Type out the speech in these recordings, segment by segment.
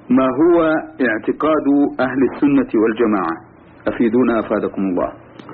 ما هو اعتقاد أهل السنة والجماعة؟ أفيدونا أفادكم الله.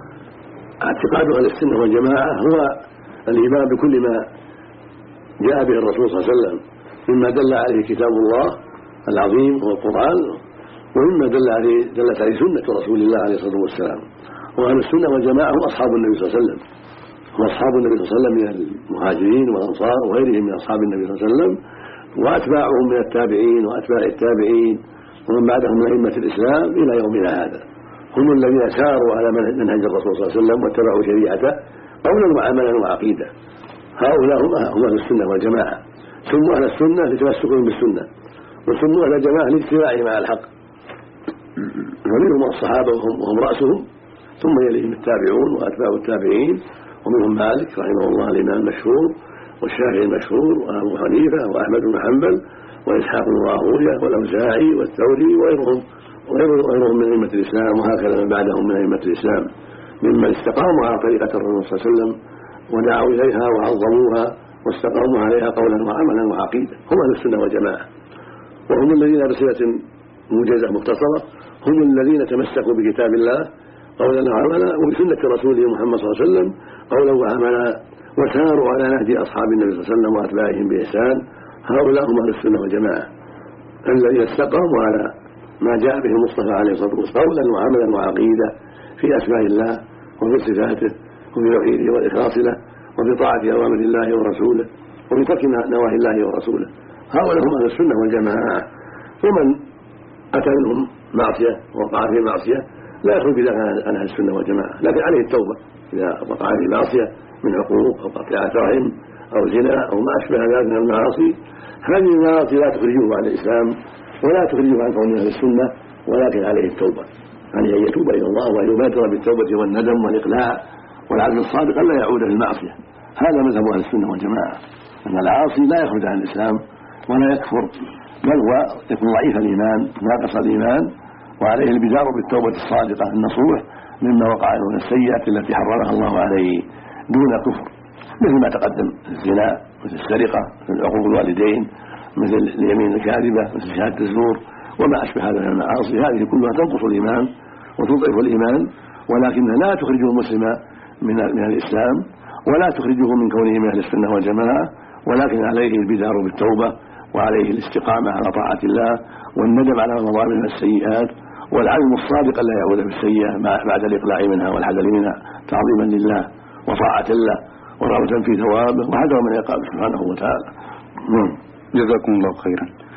اعتقاد أهل السنة والجماعة هو الإيمان بكل ما جاء به الرسول صلى الله عليه وسلم مما دل عليه كتاب الله العظيم هو القرآن، ومما دلت عليه سنة رسول الله عليه الصلاة والسلام. وأهل السنة والجماعة هم أصحاب النبي صلى الله عليه وسلم، هم أصحاب النبي صلى الله عليه وسلم من المهاجرين والأنصار وغيرهم من أصحاب النبي صلى الله عليه وسلم، وأتباعهم من التابعين وأتباع التابعين ومن بعدهم من أئمة الإسلام إلى يومنا هذا. هم الذين ساروا على منهج الرسول صلى الله عليه وسلم واتبعوا شريعته قولا وعملا وعقيدة. هؤلاء هم أهل السنة والجماعة. سموا أهل السنة لتمسكهم بالسنة، وسموا أهل الجماعة لاتباعهم على الحق، ومنهم الصحابة وهم رأسهم، ثم يليهم التابعون وأتباع التابعين، ومنهم مالك رحمه الله الإمام المشهور، والشافعي المشهور، وأبو حنيفة وأحمد بن حنبل وإسحاق بن راهويه والأوزاعي والثوري وغيرهم من أئمة الإسلام، وهكذا من بعدهم من أئمة الإسلام ممن استقاموا على طريقة الرسول صلى الله عليه وسلم ودعوا إليها وعظموها واستقاموا عليها قولا وعملا وعقيدة. هم أهل السنة والجماعة، وهم الذين بصلة موجزة مختصرة هم الذين تمسكوا بكتاب الله قولا وعملا وبسنة رسوله محمد صلى الله عليه وسلم قولا وعملا، وساروا على نهج أصحاب النبي صلى الله عليه وسلم وأتباعهم بإحسان. هؤلاء هم أهل السنة والجماعة الذين استقاموا على ما جاء به المصطفى عليه الصلاة والسلام قولا وعملا وعقيدة في أسماء الله وفي صفاته وفي توحيده والإخلاص له وفي طاعة أوامر الله ورسوله وفي ترك نواهي الله ورسوله. هؤلاء هم أهل السنة والجماعة. ومن أتى منهم معصية ووقع في معصية لا يخرج بذلك عن أهل السنة والجماعة، لكن عليه التوبة إذا وقع في معصية من عقوق أو قطيعة رحم أو زنا أو ما أشبه ذلك من المعاصي. هذه المعاصي لا تخرجه عن الإسلام ولا تخرجه عن كون أهل السنة، ولكن عليه التوبة، يعني أن يتوب إلى الله وأن يبادر بالتوبة والندم والإقلاع والعزم الصادق ألا يعود للمعصية. هذا مذهب أهل السنة والجماعة، أن العاصي لا يخرج عن الإسلام ولا يكفر، بل هو يكون ضعيف الإيمان ناقص الإيمان، وعليه البدار بالتوبة الصادقة النصوح مما وقع من السيئات التي حرمها الله عليه دون كفر، مثل ما تقدم الزنا، مثل السرقة، مثل عقوق الوالدين، مثل اليمين الكاذبة، مثل شهادة الزور وما أشبه هذا من المعاصي. هذه كلها تنقص الإيمان وتضعف الإيمان، ولكنها لا تخرجه المسلم من الإسلام ولا تخرجه من كونه من أهل السنة والجماعة، ولكن عليه البدار بالتوبة وعليه الاستقامة على طاعة الله والندم على ما مضى من السيئات والعزم الصادق لا يعود بالسيئة بعد الإقلاع منها والحذر منها تعظيما لله وطاعة له ورغبة في ثوابه وحذرا من عقابه سبحانه وتعالى. جزاكم الله خيرا.